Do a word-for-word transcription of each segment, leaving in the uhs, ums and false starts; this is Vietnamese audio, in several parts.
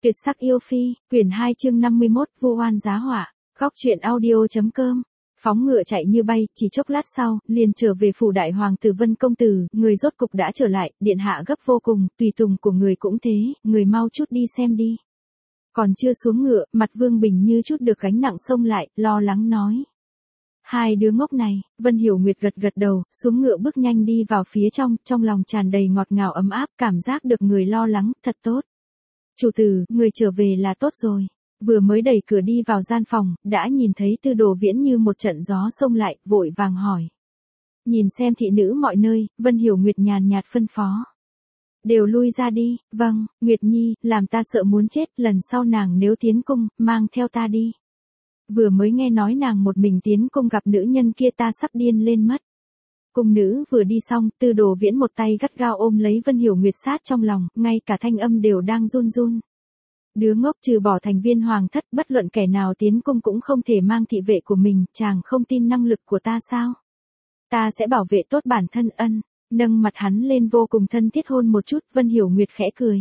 Tuyệt sắc yêu phi, quyển hai chương năm mươi mốt, vu oan giá họa. Góc truyện audio.com. Phóng ngựa chạy như bay, chỉ chốc lát sau, liền trở về phủ đại hoàng tử Vân công tử, người rốt cục đã trở lại, điện hạ gấp vô cùng, tùy tùng của người cũng thế, người mau chút đi xem đi. Còn chưa xuống ngựa, mặt Vương Bình như chút được gánh nặng xông lại, lo lắng nói. Hai đứa ngốc này, Vân Hiểu Nguyệt gật gật đầu, xuống ngựa bước nhanh đi vào phía trong, trong lòng tràn đầy ngọt ngào ấm áp, cảm giác được người lo lắng, thật tốt. Chủ tử, người trở về là tốt rồi. Vừa mới đẩy cửa đi vào gian phòng, đã nhìn thấy Tư Đồ Viễn như một trận gió xông lại, vội vàng hỏi. Nhìn xem thị nữ mọi nơi, Vân Hiểu Nguyệt nhàn nhạt phân phó. Đều lui ra đi, vâng, Nguyệt Nhi, làm ta sợ muốn chết, lần sau nàng nếu tiến cung, mang theo ta đi. Vừa mới nghe nói nàng một mình tiến cung gặp nữ nhân kia ta sắp điên lên mất. Cung nữ vừa đi xong, Tư Đồ Viễn một tay gắt gao ôm lấy Vân Hiểu Nguyệt sát trong lòng, ngay cả thanh âm đều đang run run. Đứa ngốc, trừ bỏ thành viên hoàng thất, bất luận kẻ nào tiến cung cũng không thể mang thị vệ của mình, chàng không tin năng lực của ta sao? Ta sẽ bảo vệ tốt bản thân. Ân, nâng mặt hắn lên vô cùng thân thiết hôn một chút, Vân Hiểu Nguyệt khẽ cười.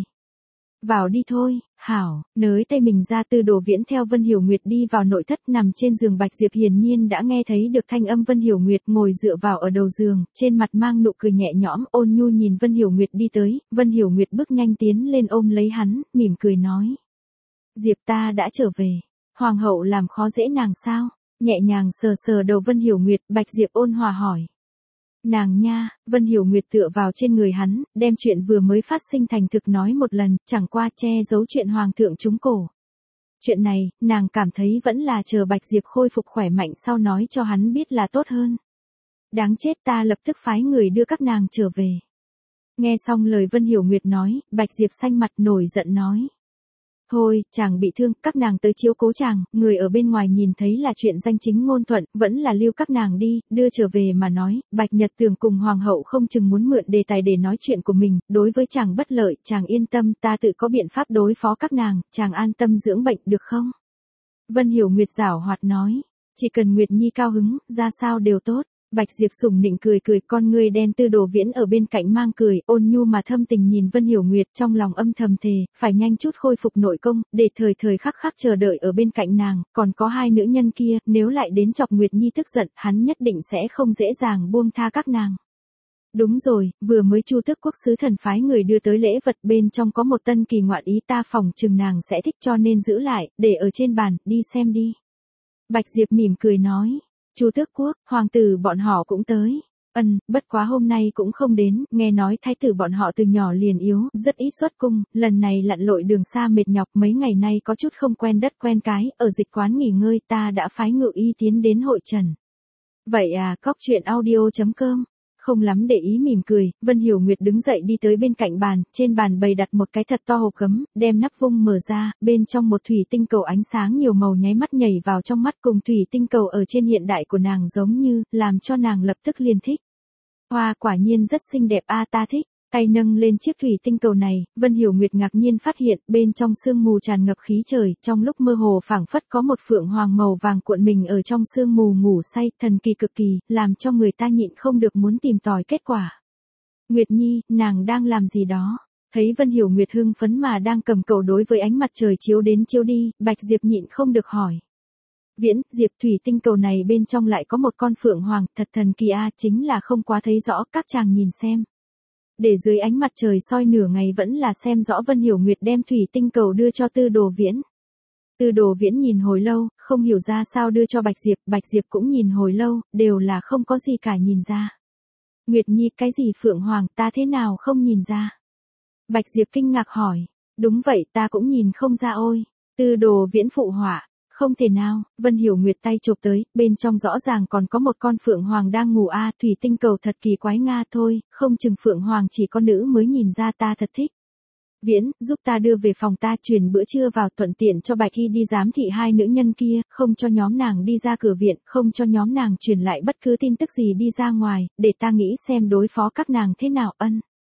Vào đi thôi, hảo, nới tay mình ra. Tư Đồ Viễn theo Vân Hiểu Nguyệt đi vào nội thất, nằm trên giường Bạch Diệp hiển nhiên đã nghe thấy được thanh âm Vân Hiểu Nguyệt, ngồi dựa vào ở đầu giường, trên mặt mang nụ cười nhẹ nhõm, ôn nhu nhìn Vân Hiểu Nguyệt đi tới, Vân Hiểu Nguyệt bước nhanh tiến lên ôm lấy hắn, mỉm cười nói. Diệp ta đã trở về, hoàng hậu làm khó dễ nàng sao? Nhẹ nhàng sờ sờ đầu Vân Hiểu Nguyệt, Bạch Diệp ôn hòa hỏi. Nàng nha, Vân Hiểu Nguyệt tựa vào trên người hắn, đem chuyện vừa mới phát sinh thành thực nói một lần, chẳng qua che giấu chuyện hoàng thượng trúng cổ. Chuyện này, nàng cảm thấy vẫn là chờ Bạch Diệp khôi phục khỏe mạnh sau nói cho hắn biết là tốt hơn. Đáng chết, ta lập tức phái người đưa các nàng trở về. Nghe xong lời Vân Hiểu Nguyệt nói, Bạch Diệp xanh mặt nổi giận nói. Thôi, chàng bị thương, các nàng tới chiếu cố chàng, người ở bên ngoài nhìn thấy là chuyện danh chính ngôn thuận, vẫn là lưu các nàng đi, đưa trở về mà nói, Bạch Nhật Tường cùng hoàng hậu không chừng muốn mượn đề tài để nói chuyện của mình, đối với chàng bất lợi, chàng yên tâm, ta tự có biện pháp đối phó các nàng, chàng an tâm dưỡng bệnh được không? Vân Hiểu Nguyệt giảo hoạt nói, chỉ cần Nguyệt Nhi cao hứng, ra sao đều tốt. Bạch Diệp sủng nịnh cười cười, con ngươi đen. Tư Đồ Viễn ở bên cạnh mang cười, ôn nhu mà thâm tình nhìn Vân Hiểu Nguyệt, trong lòng âm thầm thề, phải nhanh chút khôi phục nội công, để thời thời khắc khắc chờ đợi ở bên cạnh nàng, còn có hai nữ nhân kia, nếu lại đến chọc Nguyệt Nhi tức giận, hắn nhất định sẽ không dễ dàng buông tha các nàng. Đúng rồi, vừa mới Chu Tước quốc sứ thần phái người đưa tới lễ vật, bên trong có một tân kỳ ngoạn ý, ta phòng chừng nàng sẽ thích cho nên giữ lại, để ở trên bàn, đi xem đi. Bạch Diệp mỉm cười nói. Chu Tước quốc, hoàng tử bọn họ cũng tới. Ân, bất quá hôm nay cũng không đến, nghe nói thái tử bọn họ từ nhỏ liền yếu, rất ít xuất cung, lần này lặn lội đường xa mệt nhọc, mấy ngày nay có chút không quen đất quen cái, ở dịch quán nghỉ ngơi, ta đã phái ngự y tiến đến hội trần. Vậy à, Góc truyện audio.com. Không lắm để ý mỉm cười, Vân Hiểu Nguyệt đứng dậy đi tới bên cạnh bàn, trên bàn bày đặt một cái thật to hộp gấm, đem nắp vung mở ra, bên trong một thủy tinh cầu ánh sáng nhiều màu nháy mắt nhảy vào trong mắt, cùng thủy tinh cầu ở trên hiện đại của nàng giống như, làm cho nàng lập tức liền thích. Hoa quả nhiên rất xinh đẹp a, ta thích. Tay nâng lên chiếc thủy tinh cầu này, Vân Hiểu Nguyệt ngạc nhiên phát hiện, bên trong sương mù tràn ngập khí trời, trong lúc mơ hồ phảng phất có một phượng hoàng màu vàng cuộn mình ở trong sương mù ngủ say, thần kỳ cực kỳ, làm cho người ta nhịn không được muốn tìm tòi kết quả. Nguyệt Nhi, nàng đang làm gì đó? Thấy Vân Hiểu Nguyệt hưng phấn mà đang cầm cầu đối với ánh mặt trời chiếu đến chiếu đi, Bạch Diệp nhịn không được hỏi. Viễn, Diệp, thủy tinh cầu này bên trong lại có một con phượng hoàng, thật thần kỳ a, chính là không quá thấy rõ, các chàng nhìn xem. Để dưới ánh mặt trời soi nửa ngày vẫn là xem rõ. Vân Hiểu Nguyệt đem thủy tinh cầu đưa cho Tư Đồ Viễn. Tư Đồ Viễn nhìn hồi lâu, không hiểu ra sao đưa cho Bạch Diệp, Bạch Diệp cũng nhìn hồi lâu, đều là không có gì cả nhìn ra. Nguyệt Nhi, cái gì phượng hoàng, ta thế nào không nhìn ra? Bạch Diệp kinh ngạc hỏi. Đúng vậy, ta cũng nhìn không ra ôi. Tư Đồ Viễn phụ họa. Không thể nào, Vân Hiểu Nguyệt tay chụp tới, bên trong rõ ràng còn có một con phượng hoàng đang ngủ a, thủy tinh cầu thật kỳ quái nga, thôi, không chừng phượng hoàng chỉ có nữ mới nhìn ra, ta thật thích. Viễn, giúp ta đưa về phòng ta, truyền bữa trưa vào, thuận tiện cho Bạch Y đi giám thị hai nữ nhân kia, không cho nhóm nàng đi ra cửa viện, không cho nhóm nàng truyền lại bất cứ tin tức gì đi ra ngoài, để ta nghĩ xem đối phó các nàng thế nào. Ân.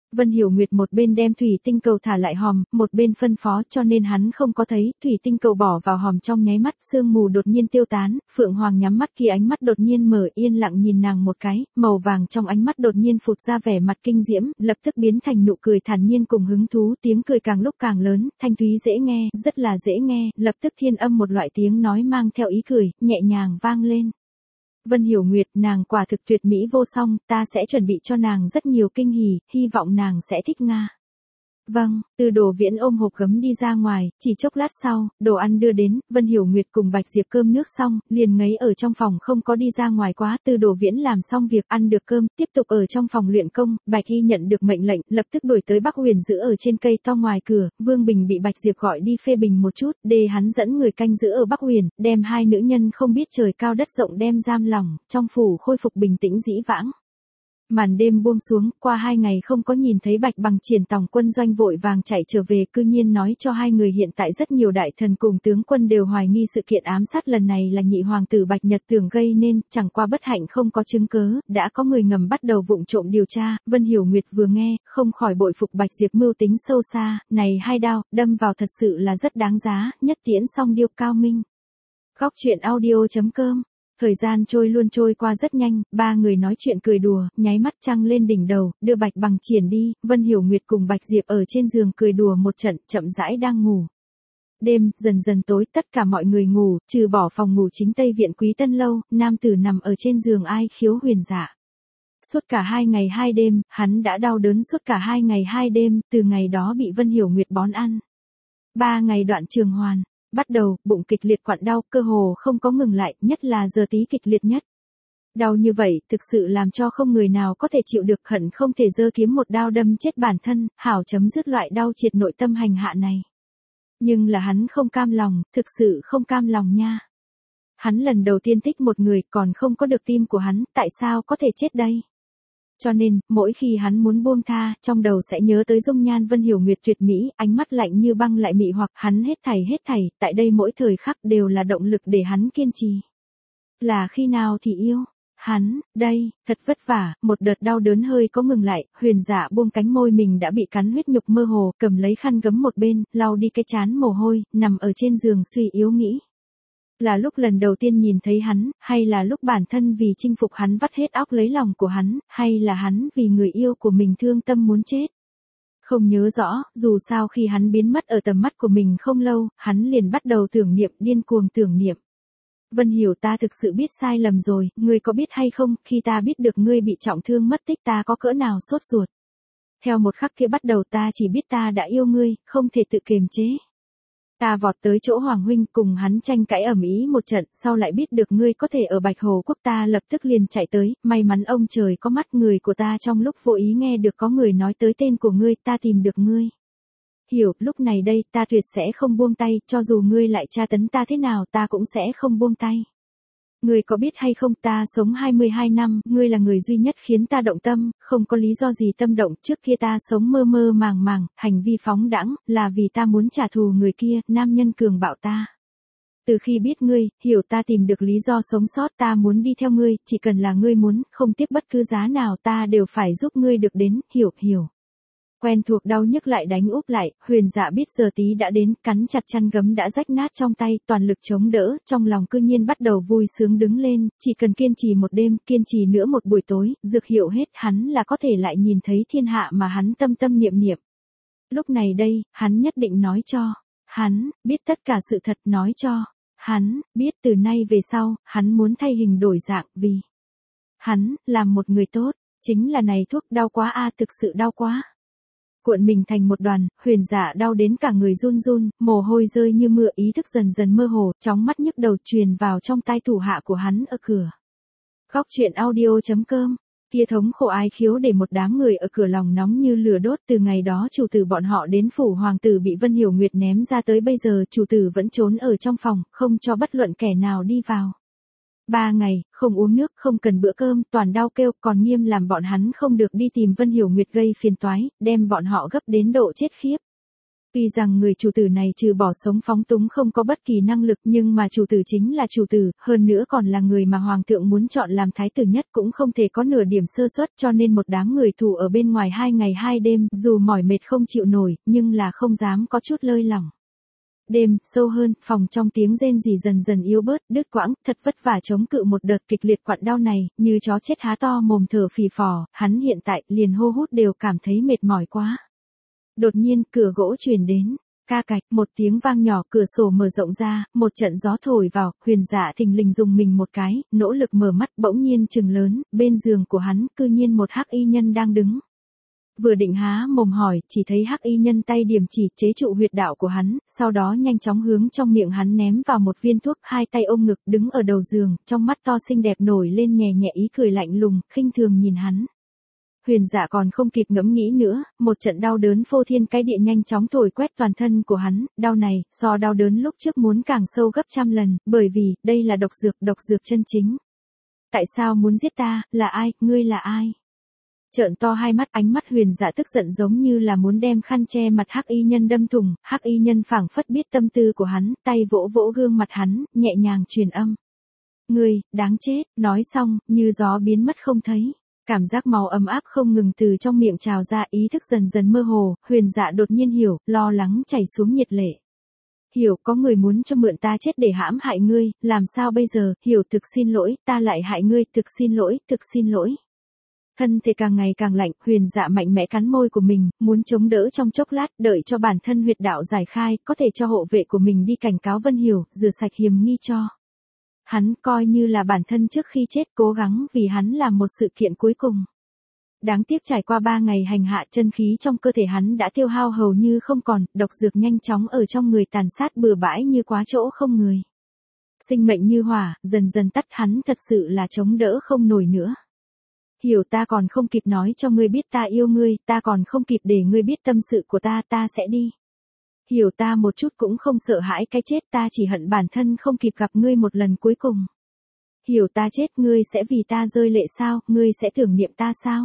Vân Hiểu Nguyệt một bên đem thủy tinh cầu thả lại hòm, một bên phân phó cho nên hắn không có thấy, thủy tinh cầu bỏ vào hòm trong nháy mắt, sương mù đột nhiên tiêu tán, Phượng Hoàng nhắm mắt kia ánh mắt đột nhiên mở, yên lặng nhìn nàng một cái, màu vàng trong ánh mắt đột nhiên phụt ra vẻ mặt kinh diễm, lập tức biến thành nụ cười thản nhiên cùng hứng thú, tiếng cười càng lúc càng lớn, thanh thúy dễ nghe, rất là dễ nghe, lập tức thiên âm một loại tiếng nói mang theo ý cười, nhẹ nhàng vang lên. Vân Hiểu Nguyệt, nàng quả thực tuyệt mỹ vô song, ta sẽ chuẩn bị cho nàng rất nhiều kinh hỉ, hy vọng nàng sẽ thích Nga. Vâng, Từ Đồ Viễn ôm hộp gấm đi ra ngoài, chỉ chốc lát sau, đồ ăn đưa đến, Vân Hiểu Nguyệt cùng Bạch Diệp cơm nước xong, liền ngấy ở trong phòng không có đi ra ngoài quá, Từ Đồ Viễn làm xong việc ăn được cơm, tiếp tục ở trong phòng luyện công, Bạch Y nhận được mệnh lệnh, lập tức đuổi tới Bắc Huyền giữ ở trên cây to ngoài cửa, Vương Bình bị Bạch Diệp gọi đi phê bình một chút, để hắn dẫn người canh giữ ở Bắc Huyền, đem hai nữ nhân không biết trời cao đất rộng đem giam lỏng, trong phủ khôi phục bình tĩnh dĩ vãng. Màn đêm buông xuống, qua hai ngày không có nhìn thấy Bạch Bằng Triển tòng quân doanh vội vàng chạy trở về, cư nhiên nói cho hai người hiện tại rất nhiều đại thần cùng tướng quân đều hoài nghi sự kiện ám sát lần này là nhị hoàng tử Bạch Nhật Tưởng gây nên, chẳng qua bất hạnh không có chứng cớ, đã có người ngầm bắt đầu vụng trộm điều tra, Vân Hiểu Nguyệt vừa nghe, không khỏi bội phục Bạch Diệp mưu tính sâu xa, này hai đao, đâm vào thật sự là rất đáng giá, nhất tiễn song điêu cao minh. Góc truyện audio chấm com. Thời gian trôi luôn trôi qua rất nhanh, ba người nói chuyện cười đùa, nháy mắt trăng lên đỉnh đầu, đưa Bạch Bằng Triển đi, Vân Hiểu Nguyệt cùng Bạch Diệp ở trên giường cười đùa một trận, chậm rãi đang ngủ. Đêm, dần dần tối, tất cả mọi người ngủ, trừ bỏ phòng ngủ chính Tây Viện Quý Tân Lâu, nam tử nằm ở trên giường ai khiếu huyền dạ. Suốt cả hai ngày hai đêm, hắn đã đau đớn suốt cả hai ngày hai đêm, từ ngày đó bị Vân Hiểu Nguyệt bón ăn. Ba ngày đoạn trường hoàn. Bắt đầu, bụng kịch liệt quặn đau, cơ hồ không có ngừng lại, nhất là giờ tí kịch liệt nhất. Đau như vậy, thực sự làm cho không người nào có thể chịu được, hận không thể giơ kiếm một đao đâm chết bản thân, hảo chấm dứt loại đau triệt nội tâm hành hạ này. Nhưng là hắn không cam lòng, thực sự không cam lòng nha. Hắn lần đầu tiên thích một người, còn không có được tim của hắn, tại sao có thể chết đây? Cho nên, mỗi khi hắn muốn buông tha, trong đầu sẽ nhớ tới dung nhan Vân Hiểu Nguyệt tuyệt mỹ, ánh mắt lạnh như băng lại mị hoặc hắn hết thảy hết thảy, tại đây mỗi thời khắc đều là động lực để hắn kiên trì. Là khi nào thì yêu? Hắn, đây, thật vất vả, một đợt đau đớn hơi có ngừng lại, huyền dạ buông cánh môi mình đã bị cắn huyết nhục mơ hồ, cầm lấy khăn gấm một bên, lau đi cái trán mồ hôi, nằm ở trên giường suy yếu nghĩ. Là lúc lần đầu tiên nhìn thấy hắn, hay là lúc bản thân vì chinh phục hắn vắt hết óc lấy lòng của hắn, hay là hắn vì người yêu của mình thương tâm muốn chết. Không nhớ rõ, dù sao khi hắn biến mất ở tầm mắt của mình không lâu, hắn liền bắt đầu tưởng niệm, điên cuồng tưởng niệm. Vân Hiểu, ta thực sự biết sai lầm rồi, ngươi có biết hay không, khi ta biết được ngươi bị trọng thương mất tích ta có cỡ nào sốt ruột. Theo một khắc kia bắt đầu ta chỉ biết ta đã yêu ngươi, không thể tự kiềm chế. Ta vọt tới chỗ Hoàng huynh cùng hắn tranh cãi ầm ĩ một trận, sau lại biết được ngươi có thể ở Bạch Hồ Quốc ta lập tức liền chạy tới, may mắn ông trời có mắt người của ta trong lúc vô ý nghe được có người nói tới tên của ngươi, ta tìm được ngươi. Hiểu, lúc này đây ta tuyệt sẽ không buông tay, cho dù ngươi lại tra tấn ta thế nào ta cũng sẽ không buông tay. Ngươi có biết hay không, ta sống hai mươi hai năm, ngươi là người duy nhất khiến ta động tâm, không có lý do gì tâm động, trước kia ta sống mơ mơ màng màng, hành vi phóng đãng, là vì ta muốn trả thù người kia, nam nhân cường bạo ta. Từ khi biết ngươi, Hiểu, ta tìm được lý do sống sót, ta muốn đi theo ngươi, chỉ cần là ngươi muốn, không tiếc bất cứ giá nào ta đều phải giúp ngươi được đến, Hiểu, Hiểu. Quen thuộc đau nhức lại đánh úp lại, huyền dạ biết giờ tí đã đến, cắn chặt chăn gấm đã rách nát trong tay, toàn lực chống đỡ, trong lòng cư nhiên bắt đầu vui sướng đứng lên, chỉ cần kiên trì một đêm, kiên trì nữa một buổi tối, dược hiệu hết, hắn là có thể lại nhìn thấy thiên hạ mà hắn tâm tâm niệm niệm. Lúc này đây, hắn nhất định nói cho, hắn, biết tất cả sự thật, nói cho, hắn, biết từ nay về sau, hắn muốn thay hình đổi dạng, vì hắn, làm một người tốt, chính là này thuốc đau quá a thực sự đau quá. Cuộn mình thành một đoàn, huyền dạ đau đến cả người run run, mồ hôi rơi như mưa, ý thức dần dần mơ hồ, chóng mắt nhức đầu truyền vào trong tai thủ hạ của hắn ở cửa. Góc truyện audio chấm com. Kia thống khổ ai khiếu để một đám người ở cửa lòng nóng như lửa đốt, từ ngày đó chủ tử bọn họ đến phủ hoàng tử bị Vân Hiểu Nguyệt ném ra tới bây giờ chủ tử vẫn trốn ở trong phòng, không cho bất luận kẻ nào đi vào. Ba ngày, không uống nước, không cần bữa cơm, toàn đau kêu, còn nghiêm làm bọn hắn không được đi tìm Vân Hiểu Nguyệt gây phiền toái, đem bọn họ gấp đến độ chết khiếp. Tuy rằng người chủ tử này trừ bỏ sống phóng túng không có bất kỳ năng lực nhưng mà chủ tử chính là chủ tử, hơn nữa còn là người mà hoàng thượng muốn chọn làm thái tử nhất cũng không thể có nửa điểm sơ suất cho nên một đám người thủ ở bên ngoài hai ngày hai đêm dù mỏi mệt không chịu nổi nhưng là không dám có chút lơi lỏng. Đêm, sâu hơn, phòng trong tiếng rên rỉ dần dần yếu bớt, đứt quãng, thật vất vả chống cự một đợt kịch liệt quặn đau này, như chó chết há to mồm thở phì phò, hắn hiện tại liền hô hút đều cảm thấy mệt mỏi quá. Đột nhiên, cửa gỗ truyền đến, ca cạch, một tiếng vang nhỏ, cửa sổ mở rộng ra, một trận gió thổi vào, Huyền Dạ thình lình dùng mình một cái, nỗ lực mở mắt, bỗng nhiên trừng lớn, bên giường của hắn, cư nhiên một hắc y nhân đang đứng. Vừa định há mồm hỏi, chỉ thấy hắc y nhân tay điểm chỉ chế trụ huyệt đạo của hắn, sau đó nhanh chóng hướng trong miệng hắn ném vào một viên thuốc, hai tay ôm ngực đứng ở đầu giường, trong mắt to xinh đẹp nổi lên nhẹ nhẹ ý cười lạnh lùng, khinh thường nhìn hắn. Huyền Dạ còn không kịp ngẫm nghĩ nữa, một trận đau đớn phô thiên cái địa nhanh chóng thổi quét toàn thân của hắn, đau này, so đau đớn lúc trước muốn càng sâu gấp trăm lần, bởi vì, đây là độc dược, độc dược chân chính. Tại sao muốn giết ta, là ai, ngươi là ai? Trợn to hai mắt, ánh mắt Huyền Dạ tức giận giống như là muốn đem khăn che mặt hắc y nhân đâm thủng, hắc y nhân phảng phất biết tâm tư của hắn, tay vỗ vỗ gương mặt hắn, nhẹ nhàng truyền âm. Ngươi, đáng chết, nói xong, như gió biến mất không thấy. Cảm giác máu ấm áp không ngừng từ trong miệng trào ra, ý thức dần dần mơ hồ, Huyền Dạ đột nhiên hiểu, lo lắng chảy xuống nhiệt lệ. Hiểu, có người muốn cho mượn ta chết để hãm hại ngươi, làm sao bây giờ, Hiểu thực xin lỗi, ta lại hại ngươi, thực xin lỗi, thực xin lỗi. Thân thể càng ngày càng lạnh, Huyền Dạ mạnh mẽ cắn môi của mình, muốn chống đỡ trong chốc lát, đợi cho bản thân huyệt đạo giải khai, có thể cho hộ vệ của mình đi cảnh cáo Vân Hiểu, rửa sạch hiềm nghi cho. Hắn coi như là bản thân trước khi chết cố gắng vì hắn làm một sự kiện cuối cùng. Đáng tiếc trải qua ba ngày hành hạ chân khí trong cơ thể hắn đã tiêu hao hầu như không còn, độc dược nhanh chóng ở trong người tàn sát bừa bãi như quá chỗ không người. Sinh mệnh như hỏa, dần dần tắt hắn thật sự là chống đỡ không nổi nữa. Hiểu ta còn không kịp nói cho ngươi biết ta yêu ngươi, ta còn không kịp để ngươi biết tâm sự của ta, ta sẽ đi. Hiểu ta một chút cũng không sợ hãi cái chết, ta chỉ hận bản thân không kịp gặp ngươi một lần cuối cùng. Hiểu ta chết, ngươi sẽ vì ta rơi lệ sao, ngươi sẽ tưởng niệm ta sao?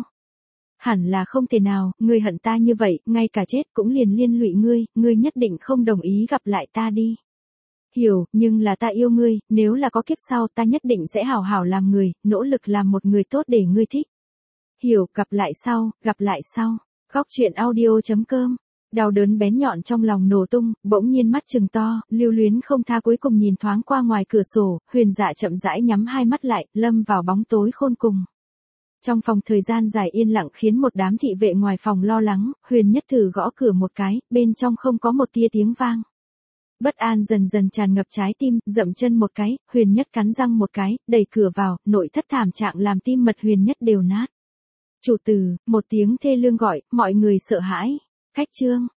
Hẳn là không thể nào, ngươi hận ta như vậy, ngay cả chết cũng liền liên lụy ngươi, ngươi nhất định không đồng ý gặp lại ta đi. Hiểu, nhưng là ta yêu ngươi, nếu là có kiếp sau ta nhất định sẽ hảo hảo làm người, nỗ lực làm một người tốt để ngươi thích. Hiểu, gặp lại sau, gặp lại sau. Góc truyện audio chấm com. Đau đớn bén nhọn trong lòng nổ tung, bỗng nhiên mắt trừng to, lưu luyến không tha cuối cùng nhìn thoáng qua ngoài cửa sổ, Huyền Dạ chậm rãi nhắm hai mắt lại, lâm vào bóng tối khôn cùng. Trong phòng thời gian dài yên lặng khiến một đám thị vệ ngoài phòng lo lắng, Huyền Nhất thử gõ cửa một cái, bên trong không có một tia tiếng vang. Bất an dần dần tràn ngập trái tim, dậm chân một cái, Huyền Nhất cắn răng một cái, đẩy cửa vào, nội thất thảm trạng làm tim mật Huyền Nhất đều nát. Chủ tử, một tiếng thê lương gọi, mọi người sợ hãi. Khách trương,